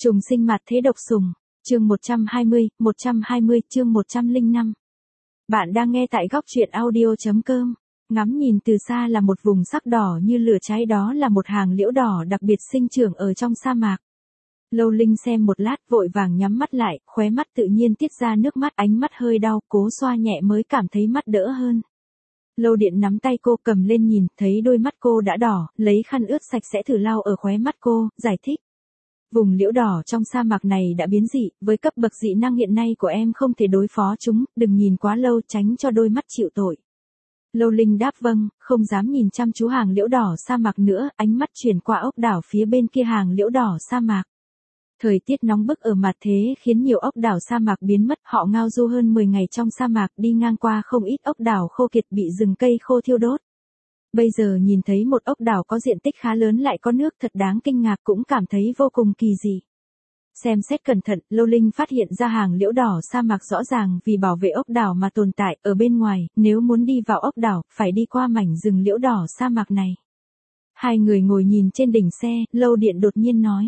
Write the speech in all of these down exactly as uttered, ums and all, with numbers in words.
Trùng sinh mặt thế độc sùng, chương một trăm hai mươi, một trăm hai mươi, chương một trăm lẻ năm. Bạn đang nghe tại góc truyện audio.com. Ngắm nhìn từ xa là một vùng sắc đỏ như lửa cháy, đó là một hàng liễu đỏ đặc biệt sinh trưởng ở trong sa mạc. Lâu Linh xem một lát vội vàng nhắm mắt lại, khóe mắt tự nhiên tiết ra nước mắt, ánh mắt hơi đau, cố xoa nhẹ mới cảm thấy mắt đỡ hơn. Lâu Điện nắm tay cô cầm lên nhìn, thấy đôi mắt cô đã đỏ, lấy khăn ướt sạch sẽ thử lau ở khóe mắt cô, giải thích. Vùng liễu đỏ trong sa mạc này đã biến dị, với cấp bậc dị năng hiện nay của em không thể đối phó chúng, đừng nhìn quá lâu tránh cho đôi mắt chịu tội. Lâu Linh đáp vâng, không dám nhìn chăm chú hàng liễu đỏ sa mạc nữa, ánh mắt chuyển qua ốc đảo phía bên kia hàng liễu đỏ sa mạc. Thời tiết nóng bức ở mặt thế khiến nhiều ốc đảo sa mạc biến mất, họ ngao du hơn mười ngày trong sa mạc, đi ngang qua không ít ốc đảo khô kiệt bị rừng cây khô thiêu đốt. Bây giờ nhìn thấy một ốc đảo có diện tích khá lớn lại có nước thật đáng kinh ngạc, cũng cảm thấy vô cùng kỳ dị. Xem xét cẩn thận, Lâu Linh phát hiện ra hàng liễu đỏ sa mạc rõ ràng vì bảo vệ ốc đảo mà tồn tại, ở bên ngoài, nếu muốn đi vào ốc đảo, phải đi qua mảnh rừng liễu đỏ sa mạc này. Hai người ngồi nhìn trên đỉnh xe, Lâu Điện đột nhiên nói.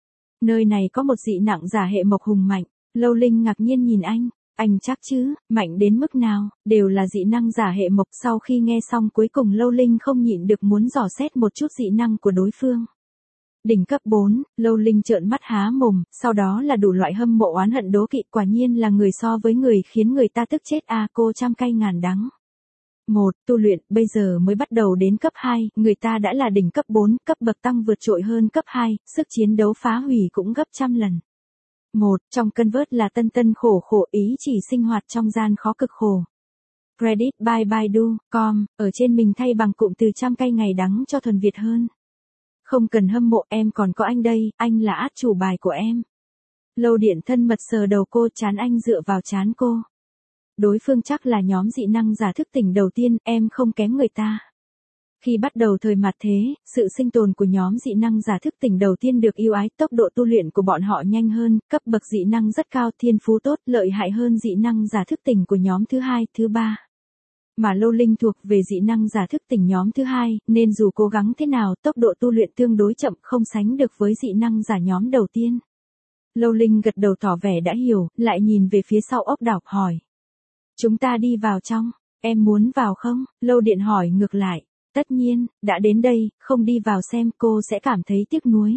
Nơi này có một dị nặng giả hệ mộc hùng mạnh. Lâu Linh ngạc nhiên nhìn anh. Anh chắc chứ, mạnh đến mức nào, đều là dị năng giả hệ mộc. Sau khi nghe xong cuối cùng Lâu Linh không nhịn được muốn dò xét một chút dị năng của đối phương. Đỉnh cấp bốn, Lâu Linh trợn mắt há mồm, sau đó là đủ loại hâm mộ oán hận đố kỵ, quả nhiên là người so với người khiến người ta tức chết à, cô trăm cay ngàn đắng. Một, tu luyện, bây giờ mới bắt đầu đến cấp hai, người ta đã là đỉnh cấp bốn, cấp bậc tăng vượt trội hơn cấp hai, sức chiến đấu phá hủy cũng gấp trăm lần. Một, trong cân vớt là tân tân khổ khổ, ý chỉ sinh hoạt trong gian khó cực khổ. Credit by Baidu, com, ở trên mình thay bằng cụm từ trăm cay ngày đắng cho thuần Việt hơn. Không cần hâm mộ, em còn có anh đây, anh là át chủ bài của em. Lâu Điện thân mật sờ đầu cô, chán anh dựa vào chán cô. Đối phương chắc là nhóm dị năng giả thức tỉnh đầu tiên, em không kém người ta. Khi bắt đầu thời mặt thế, sự sinh tồn của nhóm dị năng giả thức tỉnh đầu tiên được yêu ái, tốc độ tu luyện của bọn họ nhanh hơn, cấp bậc dị năng rất cao, thiên phú tốt, lợi hại hơn dị năng giả thức tỉnh của nhóm thứ hai, thứ ba. Mà Lâu Linh thuộc về dị năng giả thức tỉnh nhóm thứ hai, nên dù cố gắng thế nào, tốc độ tu luyện tương đối chậm, không sánh được với dị năng giả nhóm đầu tiên. Lâu Linh gật đầu tỏ vẻ đã hiểu, lại nhìn về phía sau ốc đảo, hỏi. Chúng ta đi vào trong, em muốn vào không? Lâu Điện hỏi ngược lại. Tất nhiên, đã đến đây, không đi vào xem cô sẽ cảm thấy tiếc nuối.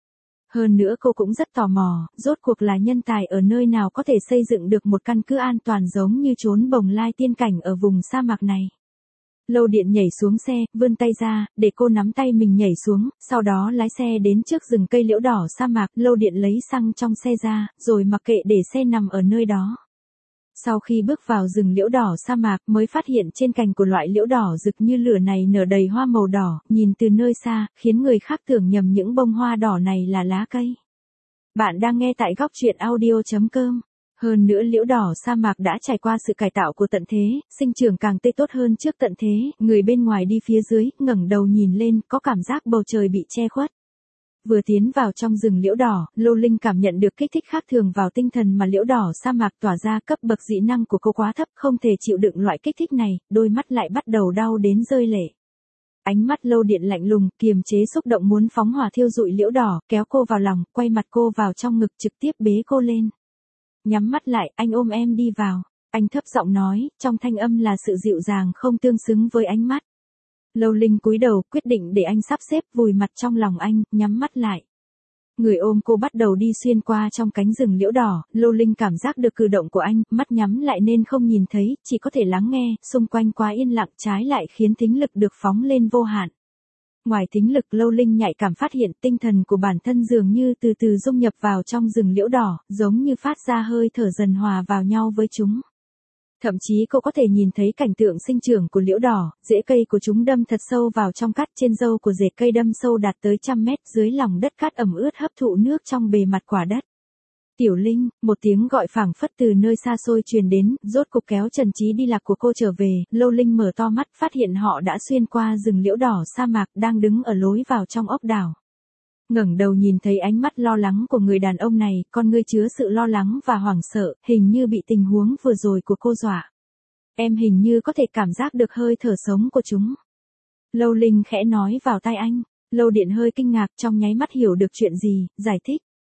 Hơn nữa cô cũng rất tò mò, rốt cuộc là nhân tài ở nơi nào có thể xây dựng được một căn cứ an toàn giống như chốn bồng lai tiên cảnh ở vùng sa mạc này. Lâu Điện nhảy xuống xe, vươn tay ra, để cô nắm tay mình nhảy xuống, sau đó lái xe đến trước rừng cây liễu đỏ sa mạc. Lâu Điện lấy xăng trong xe ra, rồi mặc kệ để xe nằm ở nơi đó. Sau khi bước vào rừng liễu đỏ sa mạc mới phát hiện trên cành của loại liễu đỏ rực như lửa này nở đầy hoa màu đỏ, nhìn từ nơi xa, khiến người khác tưởng nhầm những bông hoa đỏ này là lá cây. Bạn đang nghe tại góc truyện audio.com. Hơn nữa liễu đỏ sa mạc đã trải qua sự cải tạo của tận thế, sinh trưởng càng tươi tốt hơn trước tận thế, người bên ngoài đi phía dưới, ngẩng đầu nhìn lên, có cảm giác bầu trời bị che khuất. Vừa tiến vào trong rừng liễu đỏ, Lâu Linh cảm nhận được kích thích khác thường vào tinh thần mà liễu đỏ sa mạc tỏa ra, cấp bậc dị năng của cô quá thấp, không thể chịu đựng loại kích thích này, đôi mắt lại bắt đầu đau đến rơi lệ. Ánh mắt Lâu Điện lạnh lùng, kiềm chế xúc động muốn phóng hỏa thiêu rụi liễu đỏ, kéo cô vào lòng, quay mặt cô vào trong ngực, trực tiếp bế cô lên. Nhắm mắt lại, anh ôm em đi vào. Anh thấp giọng nói, trong thanh âm là sự dịu dàng không tương xứng với ánh mắt. Lâu Linh cúi đầu, quyết định để anh sắp xếp, vùi mặt trong lòng anh, nhắm mắt lại. Người ôm cô bắt đầu đi xuyên qua trong cánh rừng liễu đỏ, Lâu Linh cảm giác được cử động của anh, mắt nhắm lại nên không nhìn thấy, chỉ có thể lắng nghe, xung quanh quá yên lặng, trái lại khiến thính lực được phóng lên vô hạn. Ngoài thính lực, Lâu Linh nhạy cảm phát hiện tinh thần của bản thân dường như từ từ dung nhập vào trong rừng liễu đỏ, giống như phát ra hơi thở dần hòa vào nhau với chúng. Thậm chí cô có thể nhìn thấy cảnh tượng sinh trưởng của liễu đỏ, rễ cây của chúng đâm thật sâu vào trong cát, trên râu của rễ cây đâm sâu đạt tới trăm mét, dưới lòng đất cát ẩm ướt hấp thụ nước trong bề mặt quả đất. Tiểu Linh, một tiếng gọi phảng phất từ nơi xa xôi truyền đến, rốt cục kéo Trần Trí đi lạc của cô trở về. Lâu Linh mở to mắt, phát hiện họ đã xuyên qua rừng liễu đỏ sa mạc, đang đứng ở lối vào trong ốc đảo. Ngẩng đầu nhìn thấy ánh mắt lo lắng của người đàn ông này, con ngươi chứa sự lo lắng và hoảng sợ, hình như bị tình huống vừa rồi của cô dọa. Em hình như có thể cảm giác được hơi thở sống của chúng. Lâu Linh khẽ nói vào tai anh. Lâu Điện hơi kinh ngạc, trong nháy mắt hiểu được chuyện gì, giải thích.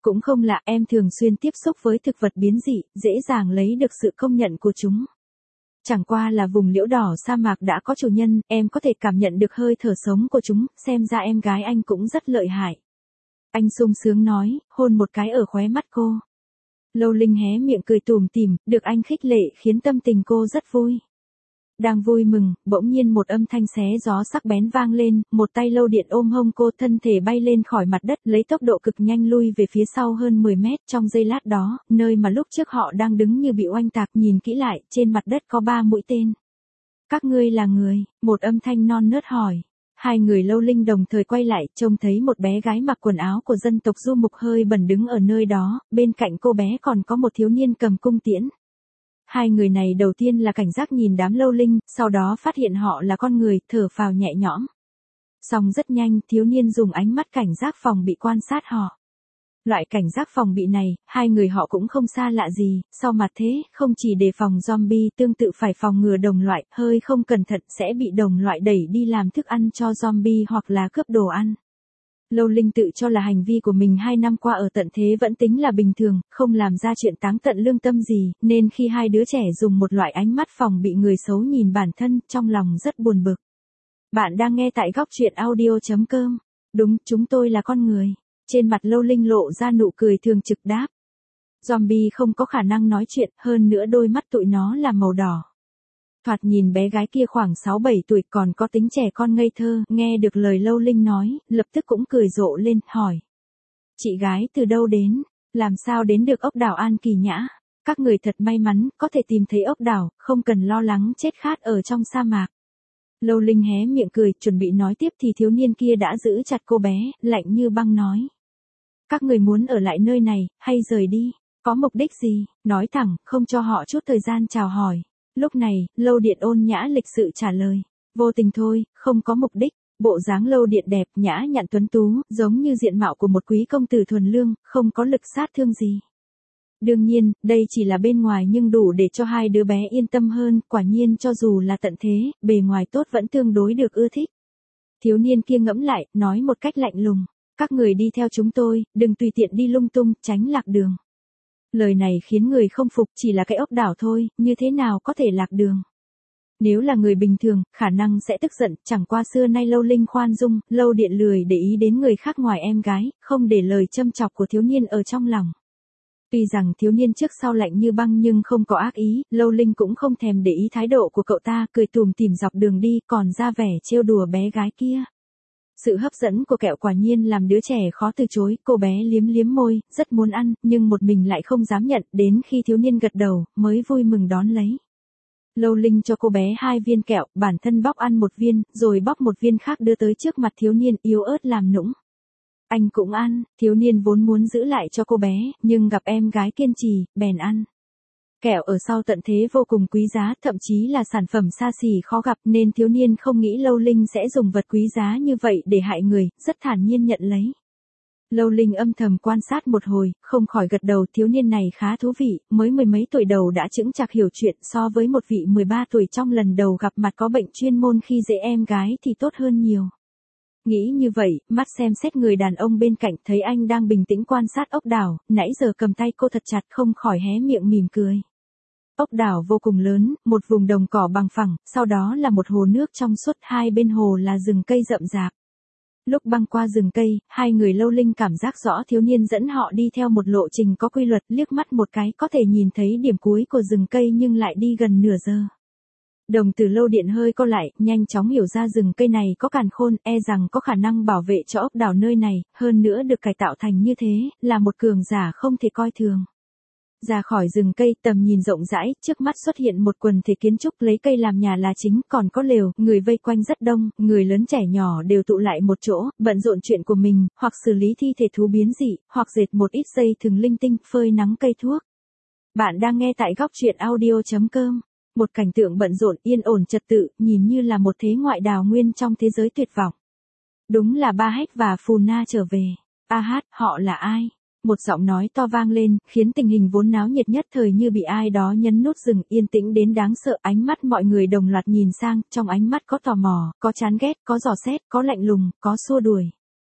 Cũng không lạ, em thường xuyên tiếp xúc với thực vật biến dị, dễ dàng lấy được sự công nhận của chúng. Chẳng qua là vùng liễu đỏ sa mạc đã có chủ nhân, em có thể cảm nhận được hơi thở sống của chúng, xem ra em gái anh cũng rất lợi hại. Anh sung sướng nói, hôn một cái ở khóe mắt cô. Lâu Linh hé miệng cười tủm tỉm, được anh khích lệ khiến tâm tình cô rất vui. Đang vui mừng, bỗng nhiên một âm thanh xé gió sắc bén vang lên, một tay Lâu Điện ôm hông cô, thân thể bay lên khỏi mặt đất, lấy tốc độ cực nhanh lui về phía sau hơn mười mét. Trong giây lát đó, nơi mà lúc trước họ đang đứng như bị oanh tạc, nhìn kỹ lại, trên mặt đất có ba mũi tên. Các ngươi là người? Một âm thanh non nớt hỏi. Hai người Lâu Linh đồng thời quay lại, trông thấy một bé gái mặc quần áo của dân tộc Du Mục hơi bẩn đứng ở nơi đó, bên cạnh cô bé còn có một thiếu niên cầm cung tiễn. Hai người này đầu tiên là cảnh giác nhìn đám Lâu Linh, sau đó phát hiện họ là con người, thở phào nhẹ nhõm. Song rất nhanh, thiếu niên dùng ánh mắt cảnh giác phòng bị quan sát họ. Loại cảnh giác phòng bị này, hai người họ cũng không xa lạ gì, sau mặt thế, không chỉ đề phòng zombie, tương tự phải phòng ngừa đồng loại, hơi không cẩn thận sẽ bị đồng loại đẩy đi làm thức ăn cho zombie hoặc là cướp đồ ăn. Lâu Linh tự cho là hành vi của mình hai năm qua ở tận thế vẫn tính là bình thường, không làm ra chuyện táng tận lương tâm gì, nên khi hai đứa trẻ dùng một loại ánh mắt phòng bị người xấu nhìn bản thân, trong lòng rất buồn bực. Bạn đang nghe tại góc truyện audio chấm com. Đúng, chúng tôi là con người. Trên mặt Lâu Linh lộ ra nụ cười thường trực đáp. Zombie không có khả năng nói chuyện, hơn nữa đôi mắt tụi nó là màu đỏ. Thoạt nhìn bé gái kia khoảng sáu bảy tuổi còn có tính trẻ con ngây thơ, nghe được lời Lâu Linh nói, lập tức cũng cười rộ lên, hỏi. Chị gái từ đâu đến? Làm sao đến được ốc đảo An Kỳ Nhã? Các người thật may mắn, có thể tìm thấy ốc đảo, không cần lo lắng chết khát ở trong sa mạc. Lâu Linh hé miệng cười, chuẩn bị nói tiếp thì thiếu niên kia đã giữ chặt cô bé, lạnh như băng nói. Các người muốn ở lại nơi này, hay rời đi? Có mục đích gì? Nói thẳng, không cho họ chút thời gian chào hỏi. Lúc này, Lâu Điện ôn nhã lịch sự trả lời. Vô tình thôi, không có mục đích. Bộ dáng Lâu Điện đẹp, nhã nhặn tuấn tú, giống như diện mạo của một quý công tử thuần lương, không có lực sát thương gì. Đương nhiên, đây chỉ là bên ngoài nhưng đủ để cho hai đứa bé yên tâm hơn, quả nhiên cho dù là tận thế, bề ngoài tốt vẫn tương đối được ưa thích. Thiếu niên kia ngẫm lại, nói một cách lạnh lùng. Các người đi theo chúng tôi, đừng tùy tiện đi lung tung, tránh lạc đường. Lời này khiến người không phục, chỉ là cái ốc đảo thôi, như thế nào có thể lạc đường. Nếu là người bình thường, khả năng sẽ tức giận, chẳng qua xưa nay Lâu Linh khoan dung, Lâu Điện lười để ý đến người khác ngoài em gái, không để lời châm chọc của thiếu niên ở trong lòng. Tuy rằng thiếu niên trước sau lạnh như băng nhưng không có ác ý, Lâu Linh cũng không thèm để ý thái độ của cậu ta, cười tủm tỉm dọc đường đi, còn ra vẻ trêu đùa bé gái kia. Sự hấp dẫn của kẹo quả nhiên làm đứa trẻ khó từ chối, cô bé liếm liếm môi, rất muốn ăn, nhưng một mình lại không dám nhận, đến khi thiếu niên gật đầu, mới vui mừng đón lấy. Lâu Linh cho cô bé hai viên kẹo, bản thân bóc ăn một viên, rồi bóc một viên khác đưa tới trước mặt thiếu niên, yếu ớt làm nũng. Anh cũng ăn, thiếu niên vốn muốn giữ lại cho cô bé, nhưng gặp em gái kiên trì, bèn ăn. Kẹo ở sau tận thế vô cùng quý giá, thậm chí là sản phẩm xa xỉ khó gặp nên thiếu niên không nghĩ Lâu Linh sẽ dùng vật quý giá như vậy để hại người, rất thản nhiên nhận lấy. Lâu Linh âm thầm quan sát một hồi, không khỏi gật đầu, thiếu niên này khá thú vị, mới mười mấy tuổi đầu đã chững chạc hiểu chuyện, so với một vị mười ba tuổi trong lần đầu gặp mặt có bệnh chuyên môn khi dễ em gái thì tốt hơn nhiều. Nghĩ như vậy, mắt xem xét người đàn ông bên cạnh, thấy anh đang bình tĩnh quan sát ốc đảo, nãy giờ cầm tay cô thật chặt, không khỏi hé miệng mỉm cười. Ốc đảo vô cùng lớn, một vùng đồng cỏ bằng phẳng, sau đó là một hồ nước trong suốt, hai bên hồ là rừng cây rậm rạp. Lúc băng qua rừng cây, hai người Lâu Linh cảm giác rõ thiếu niên dẫn họ đi theo một lộ trình có quy luật, liếc mắt một cái có thể nhìn thấy điểm cuối của rừng cây nhưng lại đi gần nửa giờ. Đồng tử Lâu Điện hơi co lại, nhanh chóng hiểu ra rừng cây này có càn khôn, e rằng có khả năng bảo vệ cho ốc đảo nơi này, hơn nữa được cải tạo thành như thế, là một cường giả không thể coi thường. Ra khỏi rừng cây, tầm nhìn rộng rãi, trước mắt xuất hiện một quần thể kiến trúc lấy cây làm nhà là chính, còn có lều, người vây quanh rất đông, người lớn trẻ nhỏ đều tụ lại một chỗ, bận rộn chuyện của mình, hoặc xử lý thi thể thú biến dị, hoặc dệt một ít dây thừng linh tinh, phơi nắng cây thuốc. Bạn đang nghe tại góc truyện audio chấm com. Một cảnh tượng bận rộn, yên ổn trật tự, nhìn như là một thế ngoại đào nguyên trong thế giới tuyệt vọng. Đúng là Ba Hách và Phù Na trở về. A hát, họ là ai? Một giọng nói to vang lên, khiến tình hình vốn náo nhiệt nhất thời như bị ai đó nhấn nút dừng, yên tĩnh đến đáng sợ, ánh mắt mọi người đồng loạt nhìn sang, trong ánh mắt có tò mò, có chán ghét, có dò xét, có lạnh lùng, có xua đuổi.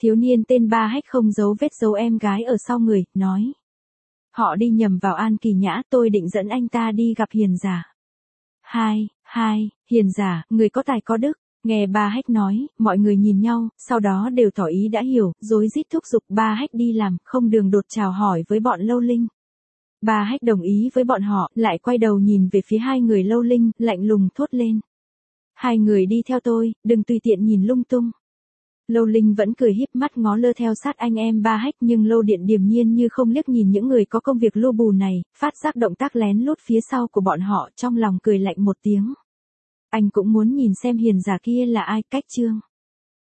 Thiếu niên tên Ba Hách không giấu vết giấu em gái ở sau người, nói. Họ đi nhầm vào An Kỳ Nhã, tôi định dẫn anh ta đi gặp Hiền giả. Hai, hai, Hiền giả, người có tài có đức. Nghe Ba Hách nói, mọi người nhìn nhau, sau đó đều tỏ ý đã hiểu, rối rít thúc giục Ba Hách đi làm, không đường đột chào hỏi với bọn Lâu Linh. Ba Hách đồng ý với bọn họ, lại quay đầu nhìn về phía hai người Lâu Linh, lạnh lùng thốt lên. Hai người đi theo tôi, đừng tùy tiện nhìn lung tung. Lâu Linh vẫn cười híp mắt ngó lơ theo sát anh em Ba Hách, nhưng Lâu Điện điềm nhiên như không liếc nhìn những người có công việc lu bù này, phát giác động tác lén lút phía sau của bọn họ, trong lòng cười lạnh một tiếng. Anh cũng muốn nhìn xem Hiền giả kia là ai, cách chương.